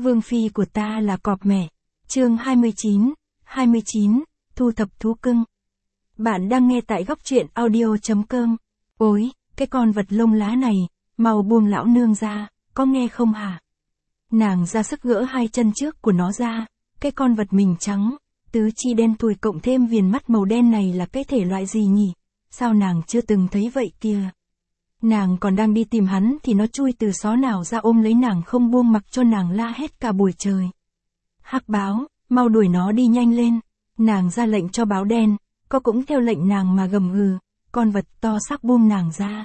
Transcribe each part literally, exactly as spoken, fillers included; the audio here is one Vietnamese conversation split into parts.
Vương phi của ta là cọp mẹ. Chương hai mươi chín, hai mươi chín, thu thập thú cưng. Bạn đang nghe tại góc truyện audio chấm com. Ôi, cái con vật lông lá này, mau buông lão nương ra, có nghe không hả? Nàng ra sức gỡ hai chân trước của nó ra, cái con vật mình trắng, tứ chi đen thui cộng thêm viền mắt màu đen này là cái thể loại gì nhỉ? Sao nàng chưa từng thấy vậy kìa? Nàng còn đang đi tìm hắn thì nó chui từ xó nào ra ôm lấy nàng không buông mặc cho nàng la hét cả buổi trời. Hắc báo, mau đuổi nó đi nhanh lên. Nàng ra lệnh cho báo đen, có cũng theo lệnh nàng mà gầm gừ, con vật to xác buông nàng ra.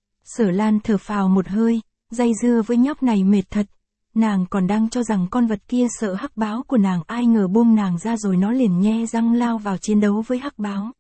Sở Lan thở phào một hơi, dây dưa với nhóc này mệt thật. Nàng còn đang cho rằng con vật kia sợ hắc báo của nàng, ai ngờ buông nàng ra rồi nó liền nhe răng lao vào chiến đấu với hắc báo.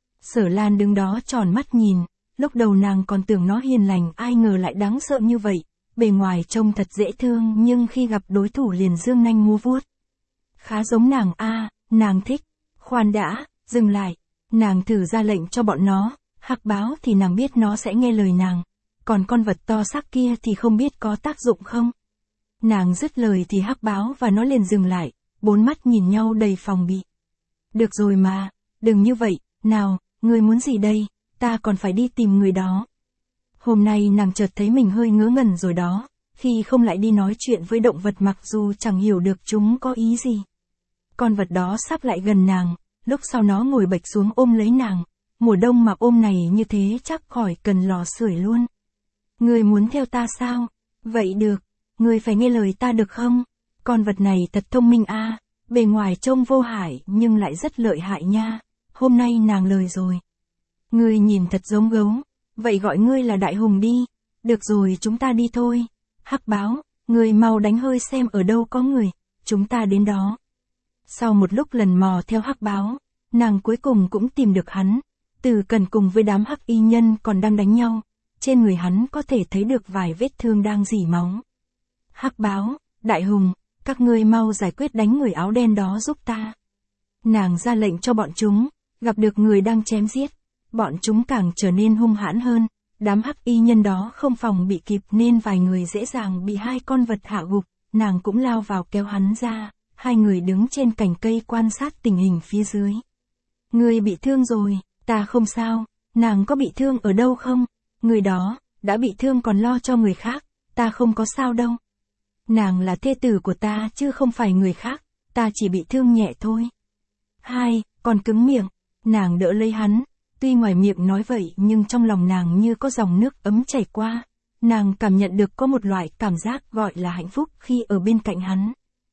Sở Lan đứng đó tròn mắt nhìn, lúc đầu nàng còn tưởng nó hiền lành, ai ngờ lại đáng sợ như vậy, bề ngoài trông thật dễ thương nhưng khi gặp đối thủ liền dương nanh múa vuốt. Khá giống nàng a, nàng thích. Khoan đã, dừng lại. Nàng thử ra lệnh cho bọn nó, hắc báo thì nàng biết nó sẽ nghe lời nàng, còn con vật to xác kia thì không biết có tác dụng không. Nàng dứt lời thì hắc báo và nó liền dừng lại, bốn mắt nhìn nhau đầy phòng bị. Được rồi mà, đừng như vậy, nào, ngươi muốn gì đây, ta còn phải đi tìm người đó. Hôm nay nàng chợt thấy mình hơi ngớ ngẩn rồi đó, khi không lại đi nói chuyện với động vật mặc dù chẳng hiểu được chúng có ý gì. Con vật đó sắp lại gần nàng, lúc sau nó ngồi bệch xuống ôm lấy nàng, mùa đông mà ôm này như thế chắc khỏi cần lò sưởi luôn. Ngươi muốn theo ta sao? Vậy được, ngươi phải nghe lời ta được không? Con vật này thật thông minh a, bề ngoài trông vô hại nhưng lại rất lợi hại nha, hôm nay nàng lời rồi. Ngươi nhìn thật giống gấu, vậy gọi ngươi là Đại Hùng đi, được rồi chúng ta đi thôi. Hắc báo, ngươi mau đánh hơi xem ở đâu có người, chúng ta đến đó. Sau một lúc lần mò theo hắc báo, nàng cuối cùng cũng tìm được hắn. Từ Cần cùng với đám hắc y nhân còn đang đánh nhau, trên người hắn có thể thấy được vài vết thương đang rỉ máu. Hắc báo, Đại Hùng, các ngươi mau giải quyết đánh người áo đen đó giúp ta. Nàng ra lệnh cho bọn chúng, gặp được người đang chém giết, bọn chúng càng trở nên hung hãn hơn. Đám hắc y nhân đó không phòng bị kịp nên vài người dễ dàng bị hai con vật hạ gục, nàng cũng lao vào kéo hắn ra. Hai người đứng trên cành cây quan sát tình hình phía dưới. Ngươi bị thương rồi, ta không sao, nàng có bị thương ở đâu không? Người đó, đã bị thương còn lo cho người khác, ta không có sao đâu. Nàng là thê tử của ta chứ không phải người khác, ta chỉ bị thương nhẹ thôi. Hai, còn cứng miệng, nàng đỡ lấy hắn, tuy ngoài miệng nói vậy nhưng trong lòng nàng như có dòng nước ấm chảy qua. Nàng cảm nhận được có một loại cảm giác gọi là hạnh phúc khi ở bên cạnh hắn.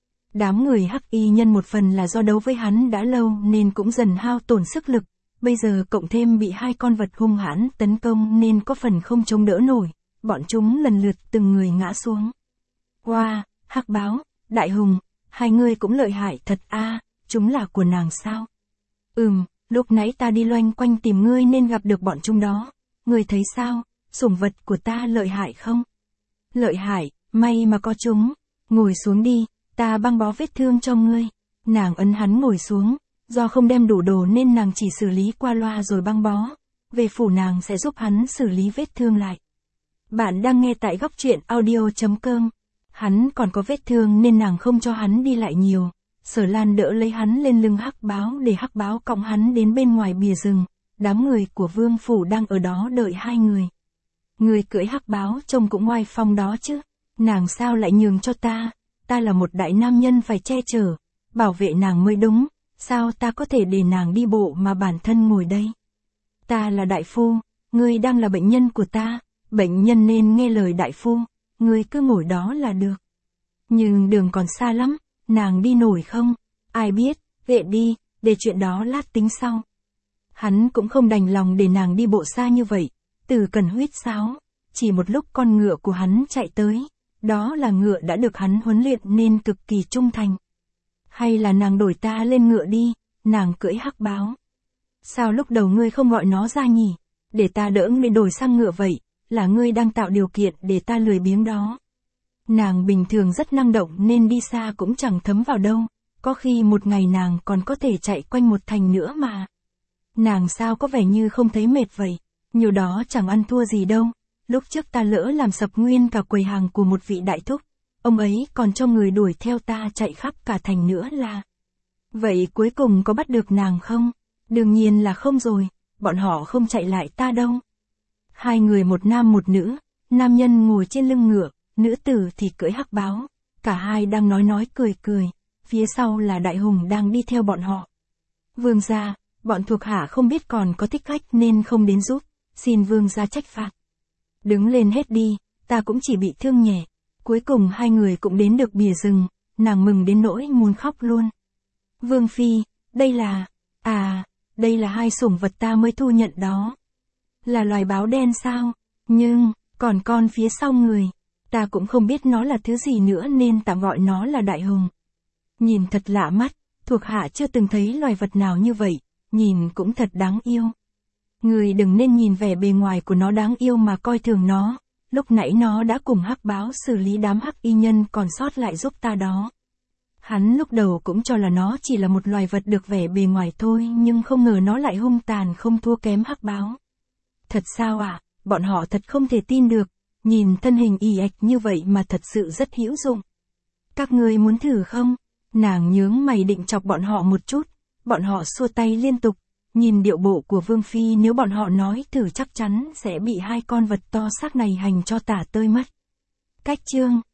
Đám người hắc y nhân một phần là do đấu với hắn đã lâu nên cũng dần hao tổn sức lực, bây giờ cộng thêm bị hai con vật hung hãn tấn công nên có phần không chống đỡ nổi, bọn chúng lần lượt từng người ngã xuống. Wow, hắc báo, Đại Hùng, hai người cũng lợi hại thật a, chúng là của nàng sao? Ừm, lúc nãy ta đi loanh quanh tìm ngươi nên gặp được bọn chúng đó, ngươi thấy sao, sủng vật của ta lợi hại không? Lợi hại, may mà có chúng, ngồi xuống đi. Ta băng bó vết thương cho ngươi. Nàng ấn hắn ngồi xuống, do không đem đủ đồ nên nàng chỉ xử lý qua loa rồi băng bó. Về phủ nàng sẽ giúp hắn xử lý vết thương lại. Bạn đang nghe tại góc truyện audio chấm com. Hắn còn có vết thương nên nàng không cho hắn đi lại nhiều. Sở Lan đỡ lấy hắn lên lưng hắc báo để hắc báo cõng hắn đến bên ngoài bìa rừng. Đám người của vương phủ đang ở đó đợi hai người. Người cưỡi hắc báo trông cũng oai phong đó chứ. Nàng sao lại nhường cho ta? Ta là một đại nam nhân phải che chở, bảo vệ nàng mới đúng, sao ta có thể để nàng đi bộ mà bản thân ngồi đây? Ta là đại phu, ngươi đang là bệnh nhân của ta, bệnh nhân nên nghe lời đại phu, ngươi cứ ngồi đó là được. Nhưng đường còn xa lắm, nàng đi nổi không? Ai biết, vệ đi, để chuyện đó lát tính sau. Hắn cũng không đành lòng để nàng đi bộ xa như vậy, Từ Cần huýt sáo, chỉ một lúc con ngựa của hắn chạy tới. Đó là ngựa đã được hắn huấn luyện nên cực kỳ trung thành. Hay là nàng đổi ta lên ngựa đi, nàng cưỡi hắc báo. Sao lúc đầu ngươi không gọi nó ra nhỉ? Để ta đỡ ngươi đổi sang ngựa vậy, là ngươi đang tạo điều kiện để ta lười biếng đó. Nàng bình thường rất năng động nên đi xa cũng chẳng thấm vào đâu, có khi một ngày nàng còn có thể chạy quanh một thành nữa mà. Nàng sao có vẻ như không thấy mệt vậy, nhiều đó chẳng ăn thua gì đâu. Lúc trước ta lỡ làm sập nguyên cả quầy hàng của một vị đại thúc, ông ấy còn cho người đuổi theo ta chạy khắp cả thành nữa là. Vậy cuối cùng có bắt được nàng không? Đương nhiên là không rồi, bọn họ không chạy lại ta đâu. Hai người một nam một nữ, nam nhân ngồi trên lưng ngựa, nữ tử thì cưỡi hắc báo, cả hai đang nói nói cười cười, phía sau là đại hùng đang đi theo bọn họ. Vương gia, bọn thuộc hạ không biết còn có thích khách nên không đến giúp, xin vương gia trách phạt. Đứng lên hết đi, ta cũng chỉ bị thương nhẹ. Cuối cùng hai người cũng đến được bìa rừng, nàng mừng đến nỗi muốn khóc luôn. Vương phi, đây là, à, đây là hai sủng vật ta mới thu nhận đó. Là loài báo đen sao? Nhưng, còn con phía sau người, ta cũng không biết nó là thứ gì nữa nên tạm gọi nó là đại hùng. Nhìn thật lạ mắt, thuộc hạ chưa từng thấy loài vật nào như vậy, nhìn cũng thật đáng yêu. Người đừng nên nhìn vẻ bề ngoài của nó đáng yêu mà coi thường nó, lúc nãy nó đã cùng hắc báo xử lý đám hắc y nhân còn sót lại giúp ta đó. Hắn lúc đầu cũng cho là nó chỉ là một loài vật được vẻ bề ngoài thôi nhưng không ngờ nó lại hung tàn không thua kém hắc báo. Thật sao ạ, à? Bọn họ thật không thể tin được, nhìn thân hình y ạch như vậy mà thật sự rất hữu dụng. Các ngươi muốn thử không? Nàng nhướng mày định chọc bọn họ một chút, bọn họ xua tay liên tục, nhìn điệu bộ của Vương Phi nếu bọn họ nói thử chắc chắn sẽ bị hai con vật to xác này hành cho tả tơi mất. Cách chương